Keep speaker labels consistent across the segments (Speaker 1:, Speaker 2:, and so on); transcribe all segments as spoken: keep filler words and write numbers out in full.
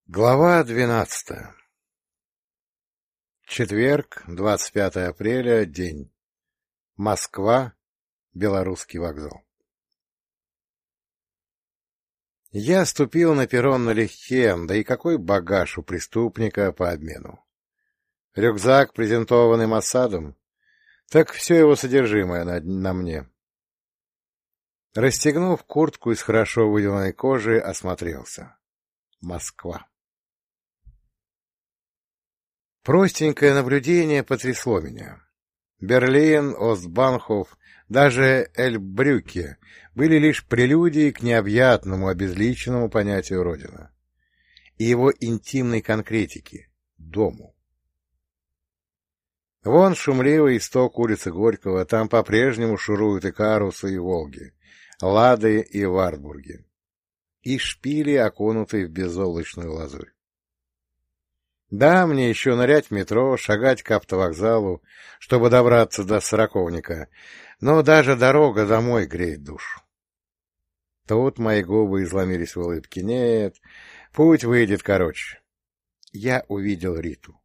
Speaker 1: Глава двенадцатая. Четверг, двадцать пятое апреля, день. Москва, Белорусский вокзал. Я ступил на перрон налегке, да и какой багаж у преступника по обмену. Рюкзак, презентованный Моссадом, так все его содержимое на, на мне. Расстегнув куртку из хорошо выделанной кожи, осмотрелся. Москва. Простенькое наблюдение потрясло меня. Берлин, Остбанхоф, даже Эльбрюкке были лишь прелюдией к необъятному, обезличенному понятию Родина и его интимной конкретики — дому. Вон шумливый исток улицы Горького, там по-прежнему шуруют и Карусы, и Волги, Лады и Вартбурги, и шпили, окунутые в безоблачную лазурь. Да, мне еще нырять в метро, шагать к автовокзалу, чтобы добраться до Сороковника, но даже дорога домой греет душу. Тут мои губы изломились в улыбке. Нет, путь выйдет короче. Я увидел Риту.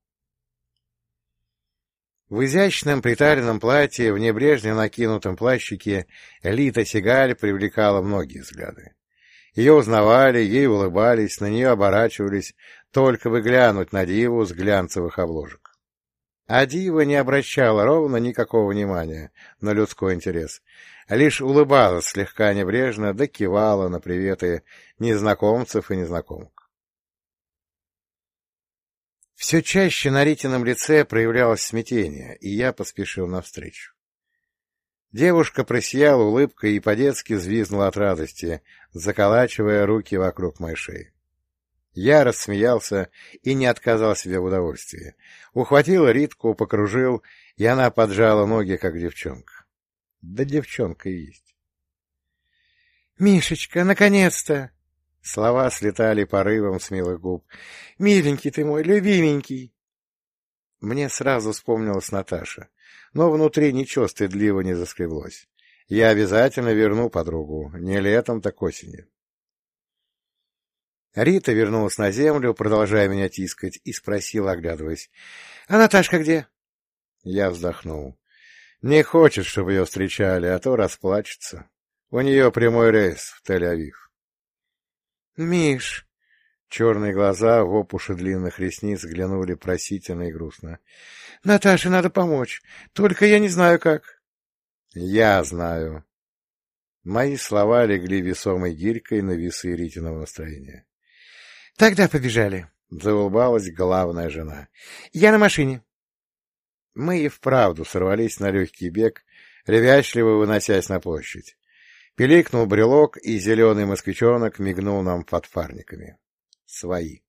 Speaker 1: В изящном приталенном платье, в небрежно накинутом плащике Лита Сигаль привлекала многие взгляды. Ее узнавали, ей улыбались, на нее оборачивались, только бы глянуть на диву с глянцевых обложек. А дива не обращала ровно никакого внимания на людской интерес, лишь улыбалась слегка небрежно, да кивала на приветы незнакомцев и незнакомок. Все чаще на Ритином лице проявлялось смятение, и я поспешил навстречу. Девушка просияла улыбкой и по-детски взвизгнула от радости, заколачивая руки вокруг моей шеи. Я рассмеялся и не отказал себе в удовольствии. Ухватил Ритку, покружил, и она поджала ноги, как девчонка. Да девчонка и есть. «Мишечка, наконец-то!» Слова слетали порывом с милых губ. «Миленький ты мой, любименький!» Мне сразу вспомнилась Наташа, но внутри ничего стыдливо не заскреблось. Я обязательно верну подругу, не летом, так осенью. Рита вернулась на землю, продолжая меня тискать, и спросила, оглядываясь: — А Наташка где? Я вздохнул. Не хочет, чтобы ее встречали, а то расплачется. У нее прямой рейс в Тель-Авив. — Миш! Черные глаза в опуши длинных ресниц глянули просительно и грустно. — Наташе надо помочь, только я не знаю как. — Я знаю. Мои слова легли весомой гирькой на весы Ритиного настроения. — Тогда побежали, — заулыбалась главная жена. — Я на машине. Мы и вправду сорвались на легкий бег, ревящливо выносясь на площадь. Пиликнул брелок, и зеленый москвичонок мигнул нам под фарниками. Свои.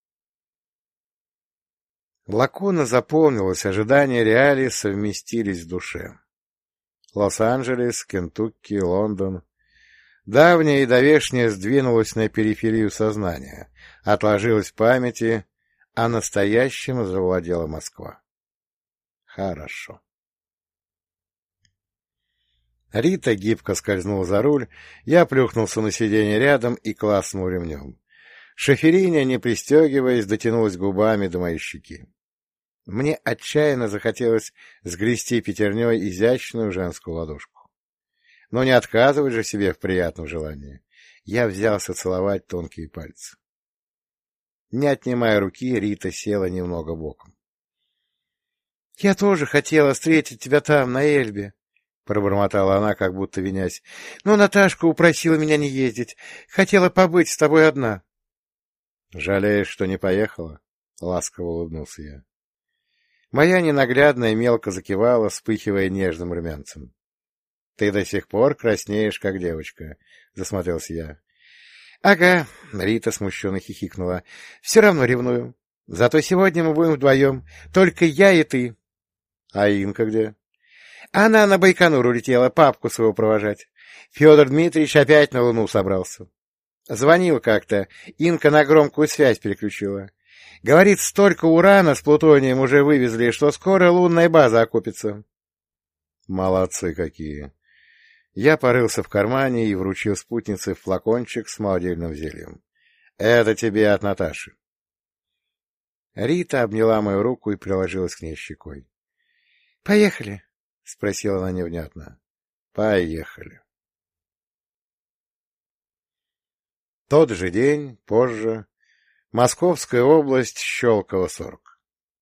Speaker 1: Лакуна заполнилась, ожидания реалий совместились в душе. Лос-Анджелес, Кентукки, Лондон. Давнее и довешнее сдвинулось на периферию сознания, отложилось в памяти, а настоящим завладела Москва. Хорошо. Рита гибко скользнула за руль, я плюхнулся на сиденье рядом и клацнул ремнем. Шофериня, не пристегиваясь, дотянулась губами до моей щеки. Мне отчаянно захотелось сгрести пятерней изящную женскую ладошку. Но не отказывать же себе в приятном желании. Я взялся целовать тонкие пальцы. Не отнимая руки, Рита села немного боком. — Я тоже хотела встретить тебя там, на Эльбе, — пробормотала она, как будто винясь. — Но Наташка упросила меня не ездить. Хотела побыть с тобой одна. — Жалеешь, что не поехала? — ласково улыбнулся я. Моя ненаглядная мелко закивала, вспыхивая нежным румянцем. — Ты до сих пор краснеешь, как девочка, — засмотрелся я. — Ага, — Рита смущенно хихикнула. — Все равно ревную. Зато сегодня мы будем вдвоем, только я и ты. — А Инка где? — Она на Байконур улетела папку своего провожать. Федор Дмитриевич опять на Луну собрался. Звонил как-то, Инка на громкую связь переключила. Говорит, столько урана с плутонием уже вывезли, что скоро лунная база окупится. Молодцы какие! Я порылся в кармане и вручил спутнице флакончик с молодильным зельем. Это тебе от Наташи. Рита обняла мою руку и приложилась к ней щекой. — Поехали? — спросила она невнятно. — Поехали. Тот же день, позже, Московская область, Щелково, сорок.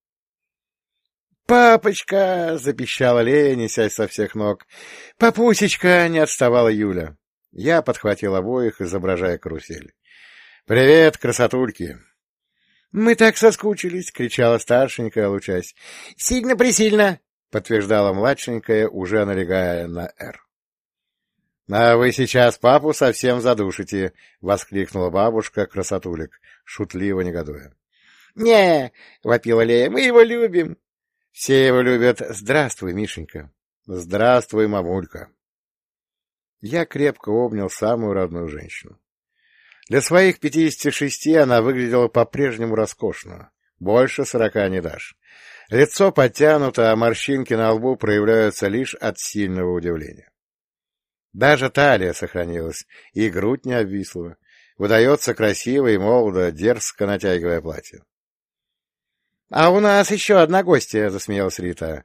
Speaker 1: «Папочка!» — запищала Лея, несясь со всех ног. «Папусечка!» — не отставала Юля. Я подхватил обоих, изображая карусель. «Привет, красотульки!» «Мы так соскучились!» — кричала старшенькая, лучась. «Сильно-пресильно!» — подтверждала младшенькая, уже налегая на «Р». «А вы сейчас папу совсем задушите!» — воскликнула бабушка красотулик, шутливо негодуя. «Не!» — вопила Лея. «Мы его любим!» «Все его любят. Здравствуй, Мишенька!» «Здравствуй, мамулька!» Я крепко обнял самую родную женщину. Для своих пятидесяти шести она выглядела по-прежнему роскошно. Больше сорока не дашь. Лицо подтянуто, а морщинки на лбу проявляются лишь от сильного удивления. Даже талия сохранилась, и грудь не обвисла. Выдается красиво и молодо, дерзко натягивая платье. — А у нас еще одна гостья, — засмеялась Рита.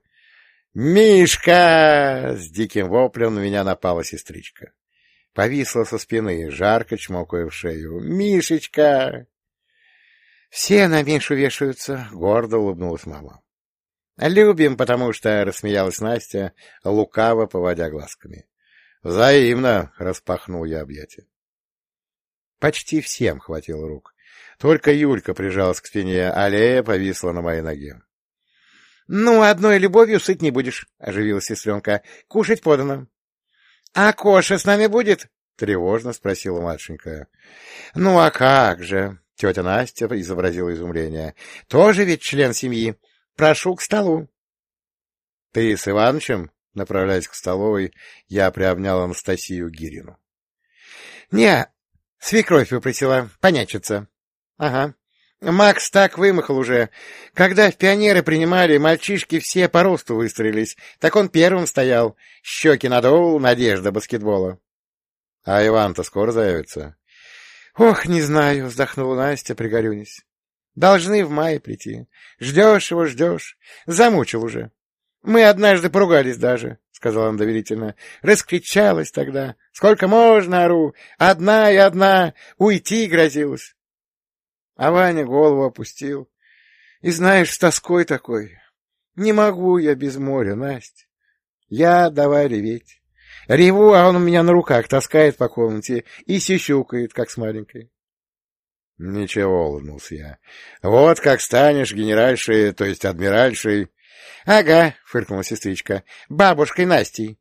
Speaker 1: «Мишка!» — с диким воплем на меня напала сестричка. Повисла со спины, жарко чмокая в шею. «Мишечка!» «Все на Мишу вешаются», — гордо улыбнулась мама. «Любим, потому что», — рассмеялась Настя, лукаво поводя глазками. «Взаимно!» — распахнул я объятия. Почти всем хватило рук. Только Юлька прижалась к спине, а Лея повисла на моей ноге. — Ну, одной любовью сыт не будешь, — оживилась сестренка. — Кушать подано. — А Коша с нами будет? — тревожно спросила младшенькая. — Ну, а как же? — тетя Настя изобразила изумление. — Тоже ведь член семьи. Прошу к столу. — Ты с Иванычем? — направляясь к столовой, я приобнял Анастасию Гирину. — Не, свекровь попросила понячиться. — Ага. Макс так вымахал уже. Когда в пионеры принимали, мальчишки все по росту выстроились. Так он первым стоял. Щеки надул, надежда баскетбола. — А Иван-то скоро заявится? — Ох, не знаю, — вздохнула Настя, пригорюнись. — Должны в мае прийти. Ждешь его, ждешь. Замучил уже. Мы однажды поругались даже, — сказала она доверительно. Раскричалась тогда. Сколько можно, ору. Одна и одна. Уйти грозилась. А Ваня голову опустил. И знаешь, с тоской такой. Не могу я без моря, Настя. Я давай реветь. Реву, а он у меня на руках таскает по комнате и сюсюкает, как с маленькой. Ничего, улыбнулся я. Вот как станешь генеральшей, то есть адмиральшей. Ага, фыркнула сестричка, бабушкой Настей.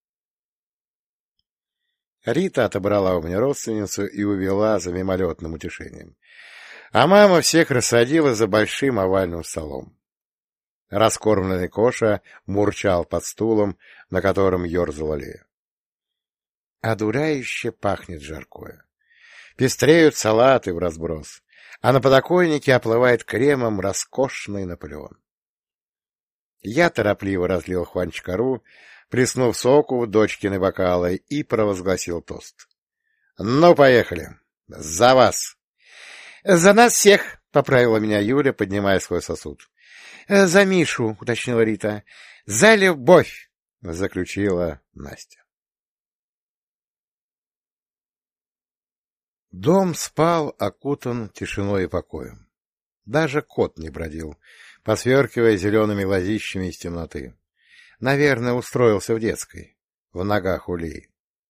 Speaker 1: Рита отобрала у меня родственницу и увела за мимолетным утешением. А мама всех рассадила за большим овальным столом. Раскормленный Коша мурчал под стулом, на котором ерзала Лея. Одуряюще пахнет жаркое. Пестреют салаты в разброс, а на подоконнике оплывает кремом роскошный Наполеон. Я торопливо разлил хванчкару, плеснув соку в дочкины бокалы, и провозгласил тост. — Ну, поехали! За вас! — За нас всех! — поправила меня Юля, поднимая свой сосуд. — За Мишу! — уточнила Рита. — За любовь! — заключила Настя. Дом спал, окутан тишиной и покоем. Даже кот не бродил, посверкивая зелеными глазищами из темноты. Наверное, устроился в детской, в ногах у Лии.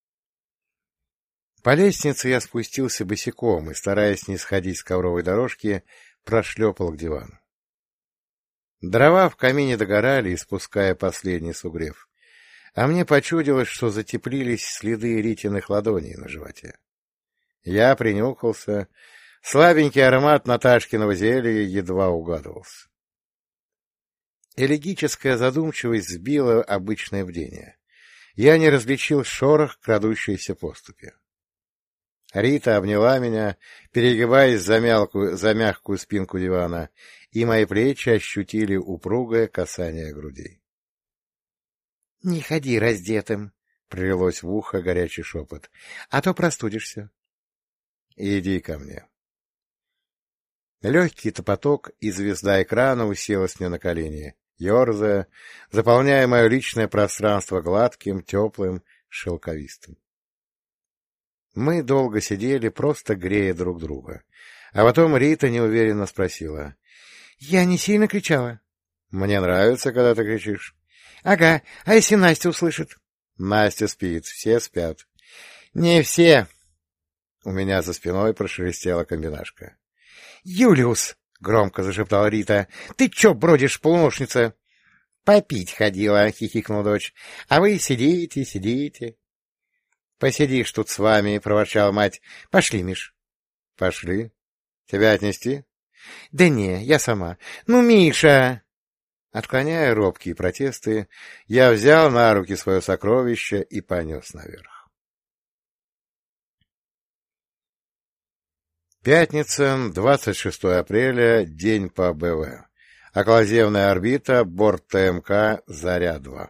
Speaker 1: По лестнице я спустился босиком и, стараясь не сходить с ковровой дорожки, прошлепал к дивану. Дрова в камине догорали, испуская последний сугрев, а мне почудилось, что затеплились следы Ритиных ладоней на животе. Я принюхался. Слабенький аромат Наташкиного зелья едва угадывался. Элегическая задумчивость сбила обычное бдение. Я не различил шорох крадущейся поступи. Рита обняла меня, перегибаясь за, мялкую, за мягкую спинку дивана, и мои плечи ощутили упругое касание грудей. — Не ходи раздетым, — прилилось в ухо горячий шепот, — а то простудишься. — Иди ко мне. Легкий топоток, и звезда экрана уселась мне на колени, ерзая, заполняя мое личное пространство гладким, теплым, шелковистым. Мы долго сидели, просто грея друг друга. А потом Рита неуверенно спросила. — Я не сильно кричала? — Мне нравится, когда ты кричишь. — Ага, а если Настя услышит? — Настя спит, все спят. — Не все. У меня за спиной прошелестела комбинашка. — Юлиус! — громко зашептала Рита. — Ты чё бродишь, полуношница? — Попить ходила, — хихикнула дочь. — А вы сидите, сидите. — Посидишь тут с вами, — проворчала мать. — Пошли, Миш. — Пошли. Тебя отнести? — Да не, я сама. Ну, Миша! Отклоняя робкие протесты, я взял на руки свое сокровище и понес наверх. Пятница, двадцать шестое апреля, день по БВ. Околоземная орбита, борт ТМК «Заря-два».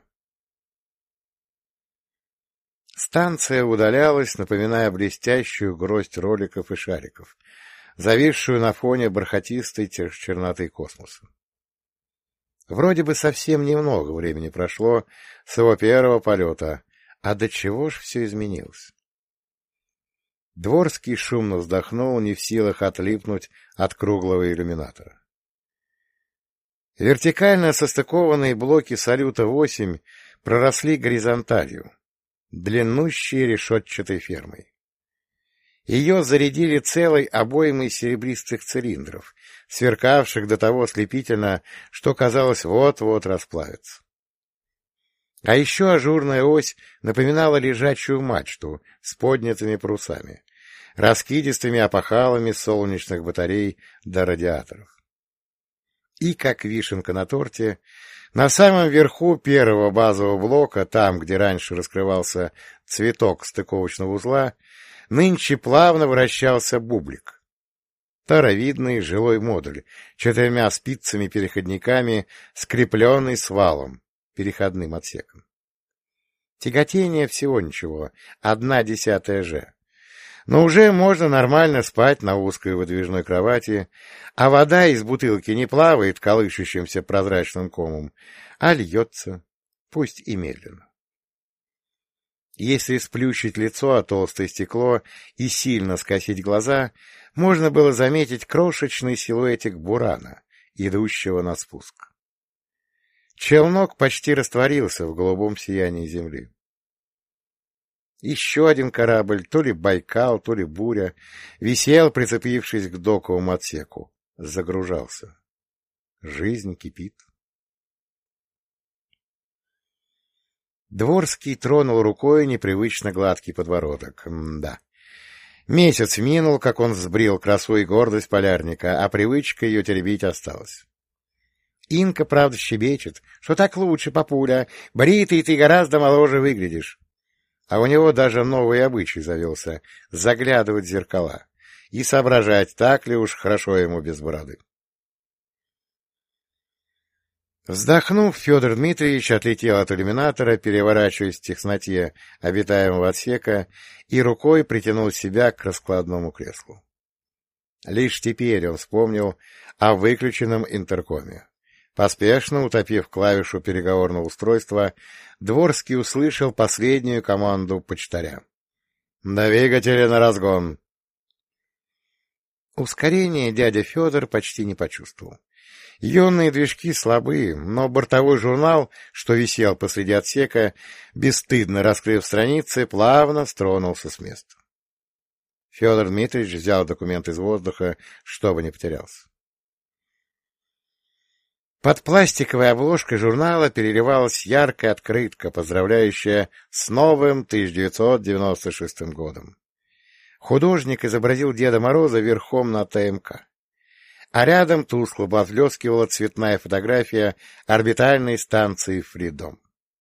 Speaker 1: Станция удалялась, напоминая блестящую гроздь роликов и шариков, зависшую на фоне бархатистой черноты космоса. Вроде бы совсем немного времени прошло с его первого полета, а до чего ж все изменилось? Дворский шумно вздохнул, не в силах отлипнуть от круглого иллюминатора. Вертикально состыкованные блоки «Салюта-восемь» проросли горизонталью, длиннущей решетчатой фермой. Ее зарядили целой обоймой серебристых цилиндров, сверкавших до того ослепительно, что, казалось, вот-вот расплавится. А еще ажурная ось напоминала лежачую мачту с поднятыми парусами, раскидистыми опахалами солнечных батарей до радиаторов. И, как вишенка на торте, на самом верху первого базового блока, там, где раньше раскрывался цветок стыковочного узла, нынче плавно вращался бублик. Таровидный жилой модуль, четырьмя спицами-переходниками, скрепленный с валом, переходным отсеком. Тяготение всего ничего, одна десятая же. Но уже можно нормально спать на узкой выдвижной кровати, а вода из бутылки не плавает колышущимся прозрачным комом, а льется, пусть и медленно. Если сплющить лицо о толстое стекло и сильно скосить глаза, можно было заметить крошечный силуэтик бурана, идущего на спуск. Челнок почти растворился в голубом сиянии земли. Еще один корабль, то ли Байкал, то ли Буря, висел, прицепившись к доковому отсеку. Загружался. Жизнь кипит. Дворский тронул рукой непривычно гладкий подбородок. М-да. Месяц минул, как он сбрил красу и гордость полярника, а привычка ее теребить осталась. Инка, правда, щебечет, что так лучше, папуля, бритый ты гораздо моложе выглядишь. А у него даже новый обычай завелся — заглядывать в зеркала и соображать, так ли уж хорошо ему без бороды. Вздохнув, Федор Дмитриевич отлетел от иллюминатора, переворачиваясь в тесноте обитаемого отсека, и рукой притянул себя к раскладному креслу. Лишь теперь он вспомнил о выключенном интеркоме. Поспешно утопив клавишу переговорного устройства, Дворский услышал последнюю команду почтаря. «Двигатели на разгон!» Ускорение дядя Федор почти не почувствовал. Ионные движки слабые, но бортовой журнал, что висел посреди отсека, бесстыдно раскрыв страницы, плавно стронулся с места. Федор Дмитриевич взял документ из воздуха, чтобы не потерялся. Под пластиковой обложкой журнала переливалась яркая открытка, поздравляющая с новым тысяча девятьсот девяносто шестым годом. Художник изобразил Деда Мороза верхом на ТМК, а рядом тускло поблескивала цветная фотография орбитальной станции «Фридом».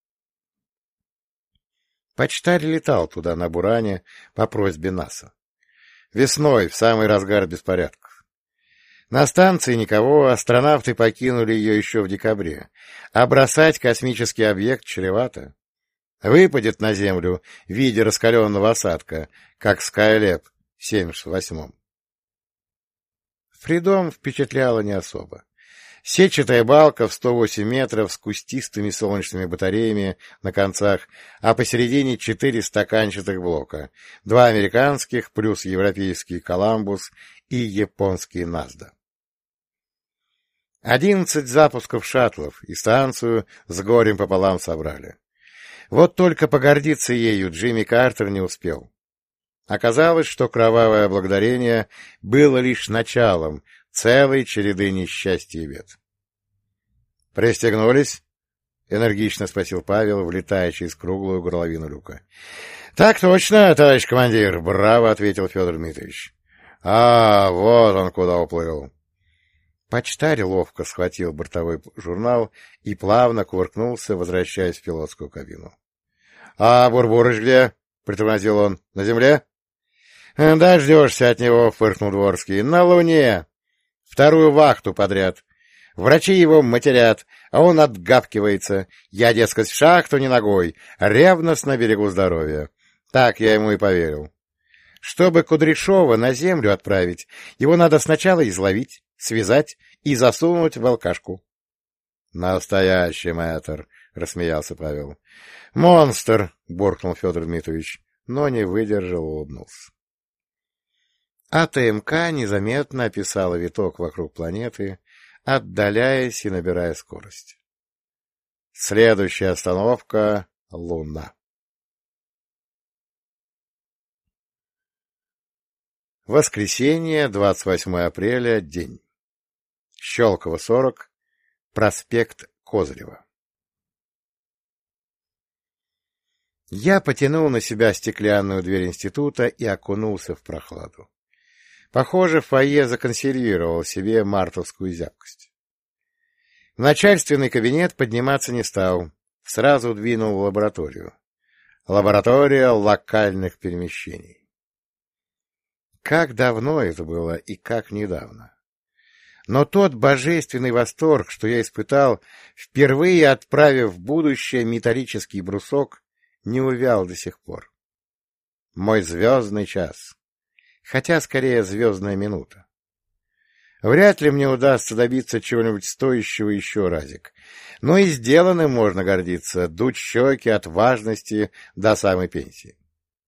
Speaker 1: Почтарь летал туда на «Буране» по просьбе НАСА. Весной, в самый разгар беспорядков. На станции никого, астронавты покинули ее еще в декабре, а бросать космический объект чревато. Выпадет на Землю в виде раскаленного осадка, как Скайлэб в семьдесят восьмом. В Фридом впечатляла не особо. Сетчатая балка в сто восемь метров с кустистыми солнечными батареями на концах, а посередине четыре стаканчатых блока, два американских плюс европейский «Коламбус» и японский «Назда». Одиннадцать запусков шаттлов и станцию с горем пополам собрали. Вот только погордиться ею Джимми Картер не успел. Оказалось, что кровавое благодарение было лишь началом целой череды несчастий и бед. «Пристегнулись?» — энергично спросил Павел, влетая через круглую горловину люка. — Так точно, товарищ командир! — браво ответил Федор Дмитриевич. — А, вот он куда уплыл. Почтарь ловко схватил бортовой журнал и плавно кувыркнулся, возвращаясь в пилотскую кабину. — А Бурбурыч где? — притормозил он. — На земле? — Дождешься от него, — фыркнул Дворский. — На Луне! Вторую вахту подряд. Врачи его матерят, а он отгавкивается. Я, дескать, в шахту не ногой, ревностно берегу здоровья. Так я ему и поверил. Чтобы Кудряшова на землю отправить, его надо сначала изловить, связать и засунуть в алкашку. — Настоящий мэтр, — рассмеялся Павел. — Монстр, — буркнул Федор Дмитриевич, но не выдержал, улыбнулся. А ТМК незаметно описала виток вокруг планеты, отдаляясь и набирая скорость. Следующая остановка — Луна. Воскресенье, двадцать восьмое апреля, день. Щелково, сорок, проспект Козырева. Я потянул на себя стеклянную дверь института и окунулся в прохладу. Похоже, фойе законсервировал себе мартовскую зябкость. В начальственный кабинет подниматься не стал, сразу двинул в лабораторию. Лаборатория локальных перемещений. Как давно это было и как недавно. Но тот божественный восторг, что я испытал, впервые отправив в будущее металлический брусок, не увял до сих пор. Мой звездный час. Хотя, скорее, звездная минута. Вряд ли мне удастся добиться чего-нибудь стоящего еще разик. Но и сделанным можно гордиться, дуть щеки от важности до самой пенсии.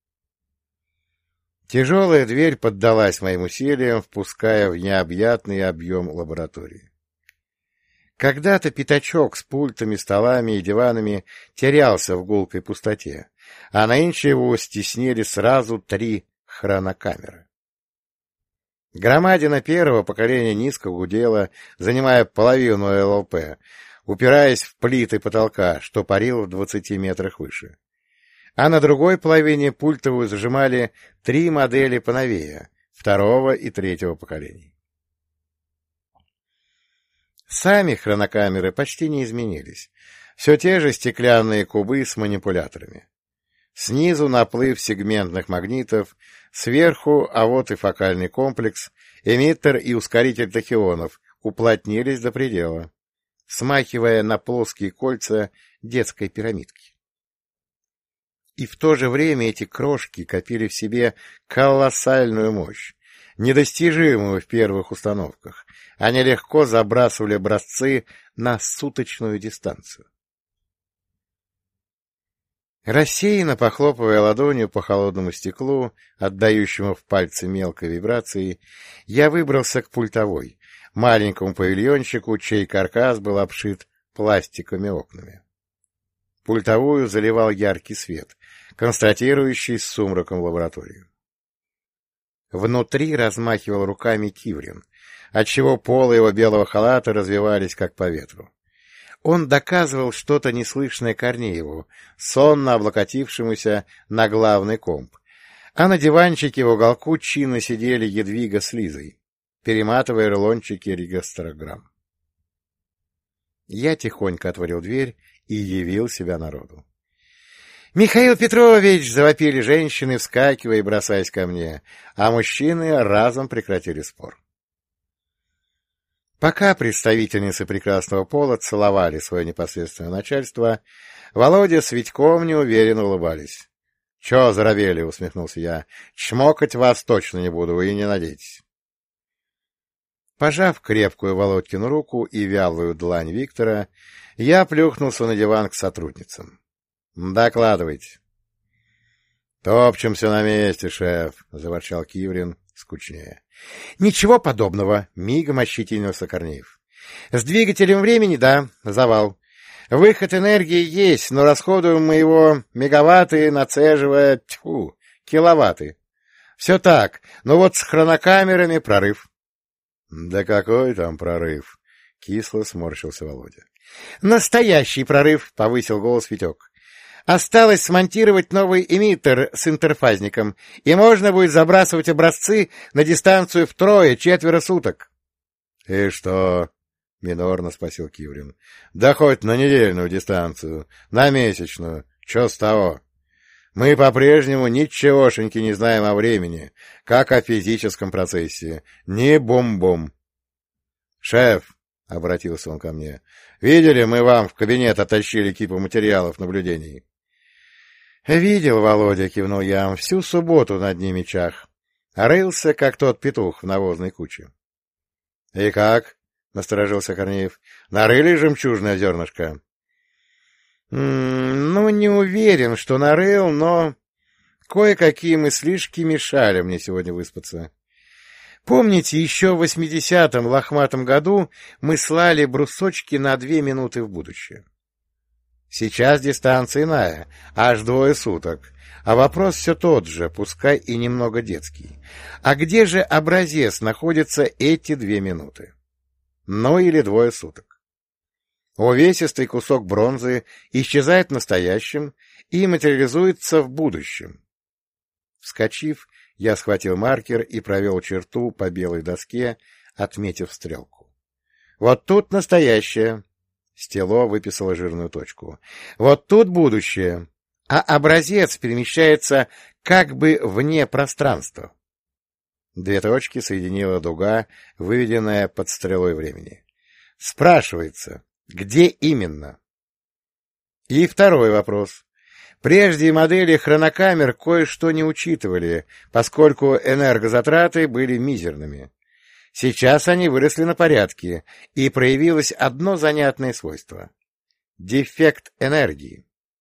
Speaker 1: Тяжелая дверь поддалась моим усилиям, впуская в необъятный объем лаборатории. Когда-то пятачок с пультами, столами и диванами терялся в гулкой пустоте, а нынче его стеснили сразу три хронокамеры. Громадина первого поколения низко гудела, занимая половину ЛЛП, упираясь в плиты потолка, что парил в двадцати метрах выше. А на другой половине пультовую зажимали три модели поновее, второго и третьего поколений. Сами хронокамеры почти не изменились. Все те же стеклянные кубы с манипуляторами. Снизу наплыв сегментных магнитов, сверху, а вот и фокальный комплекс, эмиттер и ускоритель тахионов уплотнились до предела, смахивая на плоские кольца детской пирамидки. И в то же время эти крошки копили в себе колоссальную мощь, недостижимую в первых установках. Они легко забрасывали образцы на суточную дистанцию. Рассеянно похлопывая ладонью по холодному стеклу, отдающему в пальцы мелкой вибрацией, я выбрался к пультовой, маленькому павильончику, чей каркас был обшит пластиковыми окнами. Пультовую заливал яркий свет, констатирующий с сумраком лабораторию. Внутри размахивал руками Киврин, отчего полы его белого халата развивались, как по ветру. Он доказывал что-то неслышное Корнееву, сонно облокотившемуся на главный комп, а на диванчике в уголку чинно сидели Едвига с Лизой, перематывая рулончики регистрограмм. Я тихонько отворил дверь и явил себя народу. — Михаил Петрович! — завопили женщины, вскакивая и бросаясь ко мне, а мужчины разом прекратили спор. Пока представительницы прекрасного пола целовали свое непосредственное начальство, Володя с Витьком неуверенно улыбались. — Чё заробели? — усмехнулся я. — Чмокать вас точно не буду, вы и не надейтесь. Пожав крепкую Володькину руку и вялую длань Виктора, я плюхнулся на диван к сотрудницам. — Докладывайте. — Топчемся на месте, шеф, — заворчал Киврин скучнее. — Ничего подобного, — мигом ощетинился Корнеев. — С двигателем времени, да, завал. Выход энергии есть, но расходуем мы его мегаватты, нацеживая, тьфу, киловатты. Все так, но вот с хронокамерами прорыв. — Да какой там прорыв? — кисло сморщился Володя. — Настоящий прорыв, — повысил голос Витек. — Осталось смонтировать новый эмиттер с интерфазником, и можно будет забрасывать образцы на дистанцию втрое-четверо суток. — И что? — минорно спросил Киврин. — Да хоть на недельную дистанцию, на месячную. Че с того? Мы по-прежнему ничегошеньки не знаем о времени, как о физическом процессе. Ни бум-бум. — Шеф, — обратился он ко мне, — видели, мы вам в кабинет оттащили кипу материалов наблюдений? — Видел, Володя, — кивнул я, — всю субботу над ними чах. Рылся, как тот петух в навозной куче. — И как? — насторожился Корнеев. — Нарыли жемчужное зернышко? — Ну, не уверен, что нарыл, но кое-какие мыслишки мешали мне сегодня выспаться. Помните, еще в восьмидесятом лохматом году мы слали брусочки на две минуты в будущее? Сейчас дистанция иная, аж двое суток, а вопрос все тот же, пускай и немного детский. А где же образец находится эти две минуты? Ну или двое суток. Увесистый кусок бронзы исчезает в настоящем и материализуется в будущем. Вскочив, я схватил маркер и провел черту по белой доске, отметив стрелку. Вот тут настоящее. Стело выписало жирную точку. Вот тут будущее. А образец перемещается как бы вне пространства. Две точки соединила дуга, выведенная под стрелой времени. Спрашивается, где именно? И второй вопрос. Прежде модели хронокамер кое-что не учитывали, поскольку энергозатраты были мизерными. Сейчас они выросли на порядке, и проявилось одно занятное свойство — дефект энергии.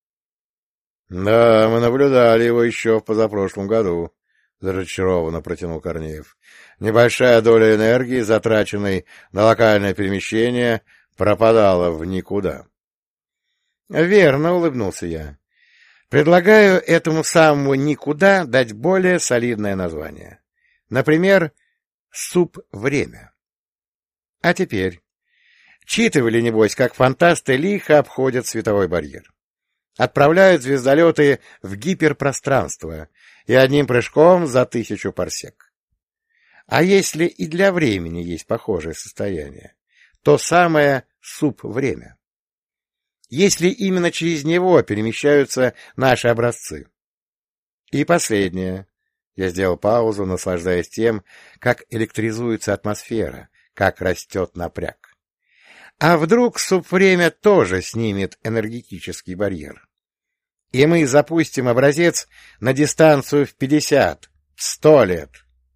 Speaker 1: — Да, мы наблюдали его еще в позапрошлом году, — разочарованно протянул Корнеев. — Небольшая доля энергии, затраченной на локальное перемещение, пропадала в никуда. — Верно, — улыбнулся я. — Предлагаю этому самому «никуда» дать более солидное название. Например, «субвремя». А теперь. Читывали, небось, как фантасты лихо обходят световой барьер. Отправляют звездолеты в гиперпространство и одним прыжком за тысячу парсек. А если и для времени есть похожее состояние, то самое субвремя. Если именно через него перемещаются наши образцы. И последнее. Я сделал паузу, наслаждаясь тем, как электризуется атмосфера, как растет напряг. А вдруг субвремя тоже снимет энергетический барьер? И мы запустим образец на дистанцию в пятьдесят, в сто лет.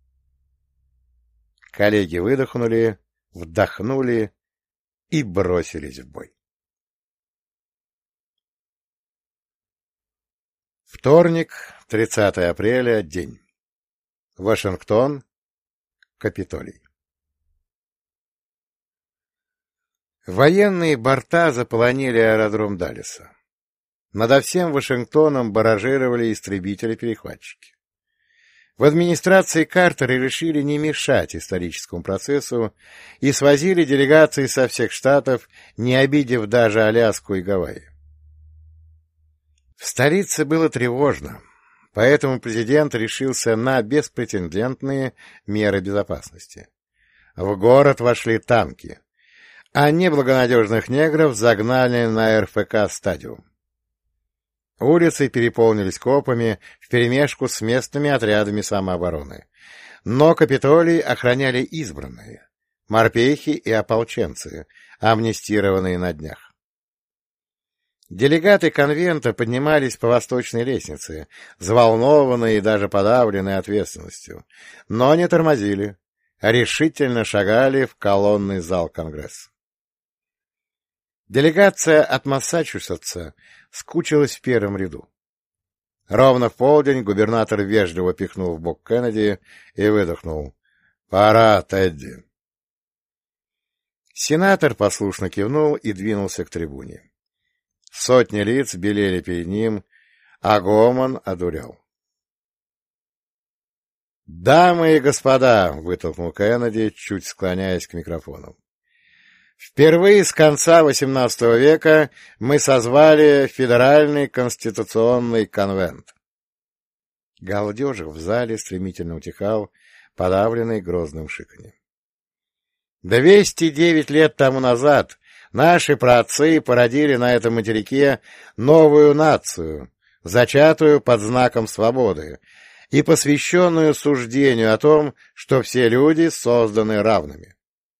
Speaker 1: Коллеги выдохнули, вдохнули и бросились в бой. Вторник, тридцатое апреля, день. Вашингтон, Капитолий. Военные борта заполонили аэродром Даллеса. Надо всем Вашингтоном баражировали истребители-перехватчики. В администрации Картера решили не мешать историческому процессу и свозили делегации со всех штатов, не обидев даже Аляску и Гавайи. В столице было тревожно, поэтому президент решился на беспрецедентные меры безопасности. В город вошли танки, а неблагонадежных негров загнали на эр эф ка-стадиум. Улицы переполнились копами вперемешку с местными отрядами самообороны, но Капитолий охраняли избранные — морпехи и ополченцы, амнистированные на днях. Делегаты конвента поднимались по восточной лестнице, взволнованные и даже подавленные ответственностью, но не тормозили. решительно шагали в колонный зал Конгресса. Делегация от Массачусетса скучилась в первом ряду. Ровно в полдень губернатор вежливо пихнул в бок Кеннеди и выдохнул: «Пора, Тедди». Сенатор послушно кивнул и двинулся к трибуне. Сотни лиц белели перед ним, а гомон одурял. «Дамы и господа!» — вытолкнул Кеннеди, чуть склоняясь к микрофону. «Впервые с конца восемнадцатого века мы созвали Федеральный конституционный конвент». Галдеж в зале стремительно утихал, подавленный грозным шиканьем. Двести девять лет тому назад наши праотцы породили на этом материке новую нацию, зачатую под знаком свободы и посвященную суждению о том, что все люди созданы равными.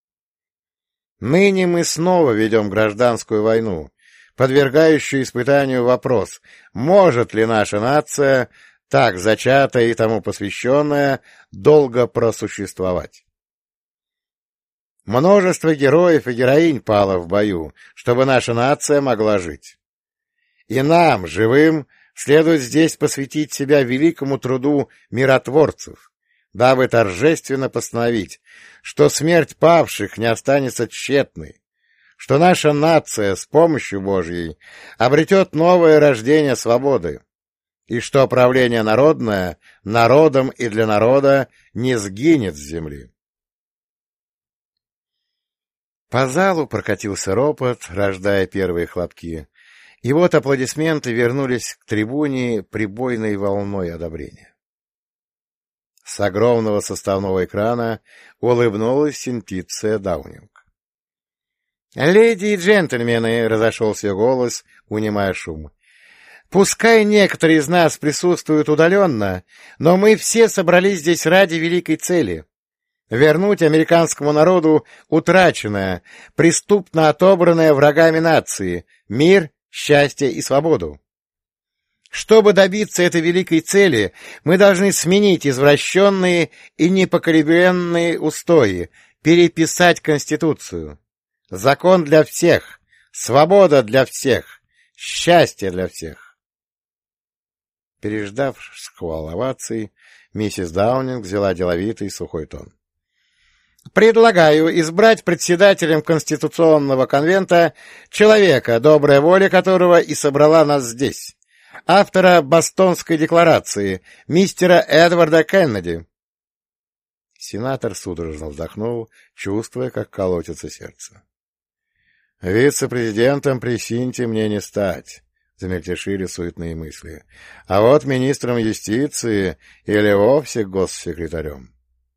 Speaker 1: Ныне мы снова ведем гражданскую войну, подвергающую испытанию вопрос, может ли наша нация, так зачатая и тому посвященная, долго просуществовать. Множество героев и героинь пало в бою, чтобы наша нация могла жить. И нам, живым, следует здесь посвятить себя великому труду миротворцев, дабы торжественно постановить, что смерть павших не останется тщетной, что наша нация с помощью Божьей обретет новое рождение свободы, и что правление народное народом и для народа не сгинет с земли. По залу прокатился ропот, рождая первые хлопки, и вот аплодисменты вернулись к трибуне прибойной волной одобрения. С огромного составного экрана улыбнулась Синтиция Даунинг. «Леди и джентльмены!» — разошелся ее голос, унимая шум. «Пускай некоторые из нас присутствуют удаленно, но мы все собрались здесь ради великой цели — вернуть американскому народу утраченное, преступно отобранное врагами нации, мир, счастье и свободу. Чтобы добиться этой великой цели, мы должны сменить извращенные и непоколебленные устои, переписать Конституцию. Закон для всех, свобода для всех, счастье для всех». Переждав шквал оваций, миссис Даунинг взяла деловитый сухой тон. «Предлагаю избрать председателем Конституционного конвента человека, добрая воля которого и собрала нас здесь, автора Бостонской декларации, мистера Эдварда Кеннеди». Сенатор судорожно вздохнул, чувствуя, как колотится сердце. «Вице-президентом при Синте мне не стать», — замельтешили суетные мысли, «а вот министром юстиции или вовсе госсекретарем».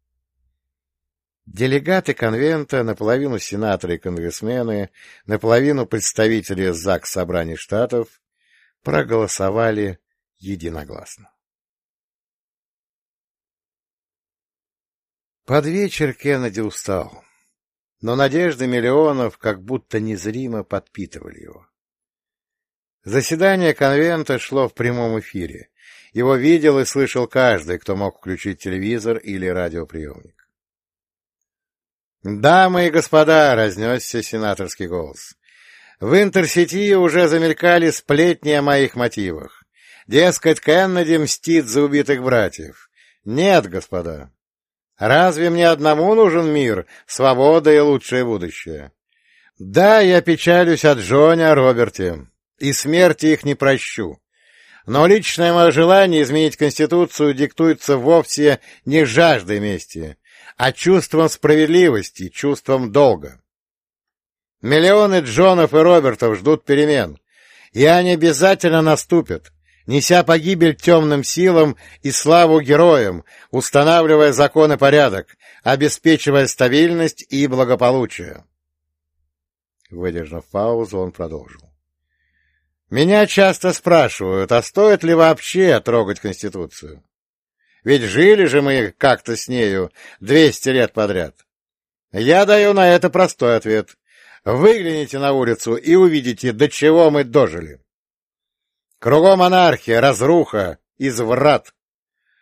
Speaker 1: Делегаты конвента, наполовину сенаторы и конгрессмены, наполовину представители ЗАГС Собраний Штатов, проголосовали единогласно. Под вечер Кеннеди устал, но надежды миллионов как будто незримо подпитывали его. Заседание конвента шло в прямом эфире. Его видел и слышал каждый, кто мог включить телевизор или радиоприемник. «Дамы и господа!» — разнесся сенаторский голос. «В Интерсити уже замелькали сплетни о моих мотивах. Дескать, Кеннеди мстит за убитых братьев. Нет, господа. Разве мне одному нужен мир, свобода и лучшее будущее? Да, я печалюсь о Джоне, о Роберте, и смерти их не прощу. Но личное мое желание изменить Конституцию диктуется вовсе не жаждой мести, а чувством справедливости, чувством долга. Миллионы Джонов и Робертов ждут перемен, и они обязательно наступят, неся погибель темным силам и славу героям, устанавливая закон и порядок, обеспечивая стабильность и благополучие. Выдержав паузу, он продолжил. «Меня часто спрашивают, а стоит ли вообще трогать Конституцию? Ведь жили же мы как-то с нею двести лет подряд. Я даю на это простой ответ. Выгляните на улицу и увидите, до чего мы дожили. Кругом анархия, разруха, изврат.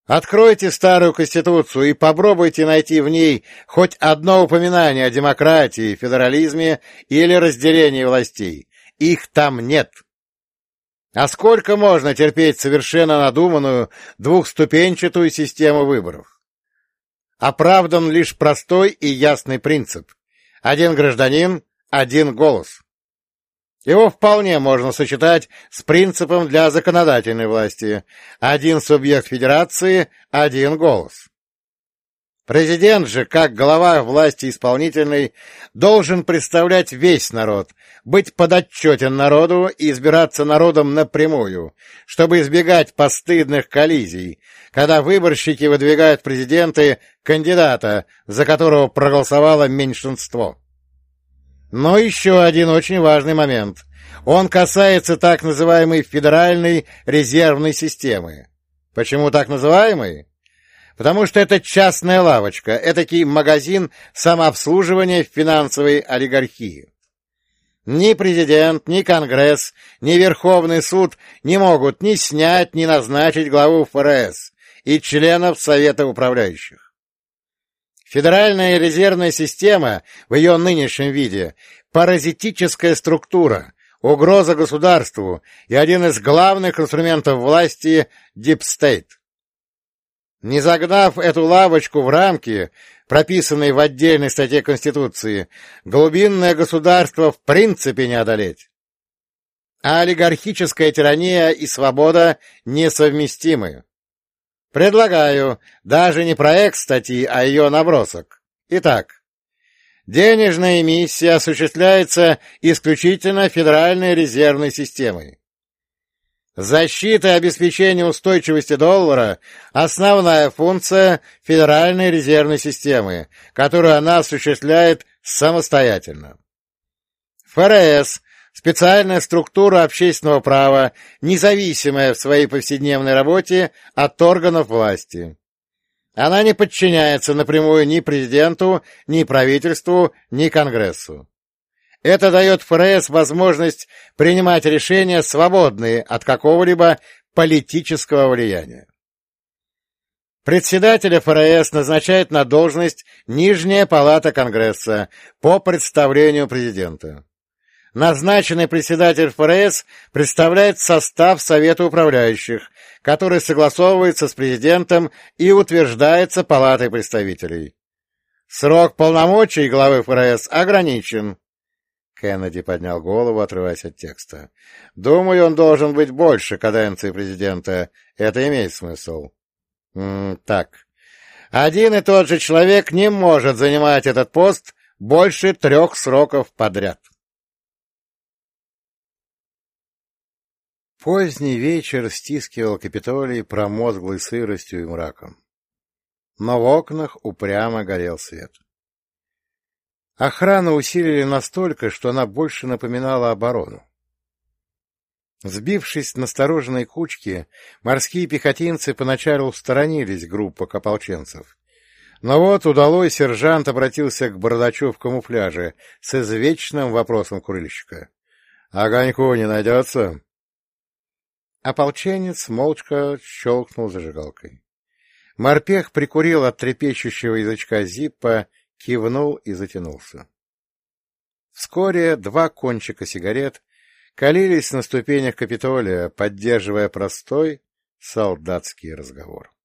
Speaker 1: Откройте старую Конституцию и попробуйте найти в ней хоть одно упоминание о демократии, федерализме или разделении властей. Их там нет. А сколько можно терпеть совершенно надуманную двухступенчатую систему выборов? Оправдан лишь простой и ясный принцип. Один гражданин — один голос. Его вполне можно сочетать с принципом для законодательной власти. Один субъект федерации — один голос. Президент же, как глава власти исполнительной, должен представлять весь народ, быть подотчетен народу и избираться народом напрямую, чтобы избегать постыдных коллизий, когда выборщики выдвигают в президенты кандидата, за которого проголосовало меньшинство. Но еще один очень важный момент. Он касается так называемой федеральной резервной системы. Почему так называемой? Потому что это частная лавочка, этакий магазин самообслуживания финансовой олигархии. Ни президент, ни Конгресс, ни Верховный суд не могут ни снять, ни назначить главу ФРС и членов Совета управляющих. Федеральная резервная система в ее нынешнем виде – паразитическая структура, угроза государству и один из главных инструментов власти – дипстейт. Не загнав эту лавочку в рамки, прописанные в отдельной статье Конституции, глубинное государство в принципе не одолеть. А олигархическая тирания и свобода несовместимы. Предлагаю даже не проект статьи, а ее набросок. Итак, денежная эмиссия осуществляется исключительно Федеральной резервной системой. Защита и обеспечение устойчивости доллара – основная функция Федеральной резервной системы, которую она осуществляет самостоятельно. ФРС – специальная структура общественного права, независимая в своей повседневной работе от органов власти. Она не подчиняется напрямую ни президенту, ни правительству, ни Конгрессу. Это дает ФРС возможность принимать решения, свободные от какого-либо политического влияния. Председателя ФРС назначает на должность Нижняя палата Конгресса по представлению президента. Назначенный председатель ФРС представляет состав Совета управляющих, который согласовывается с президентом и утверждается Палатой представителей. Срок полномочий главы ФРС ограничен. Кеннеди поднял голову, отрываясь от текста. «Думаю, он должен быть больше каденции президента. Это имеет смысл». М -м так. Один и тот же человек не может занимать этот пост больше трех сроков подряд. Поздний вечер стискивал Капитолий промозглой сыростью и мраком. Но в окнах упрямо горел свет. Охрану усилили настолько, что она больше напоминала оборону. Сбившись в настороженной кучке, морские пехотинцы поначалу сторонились группок ополченцев. Но вот удалой сержант обратился к бородачу в камуфляже с извечным вопросом курильщика. — Огоньку не найдется? Ополченец молча щелкнул зажигалкой. Морпех прикурил от трепещущего язычка зиппа, кивнул и затянулся. Вскоре два кончика сигарет калились на ступенях Капитолия, поддерживая простой солдатский разговор.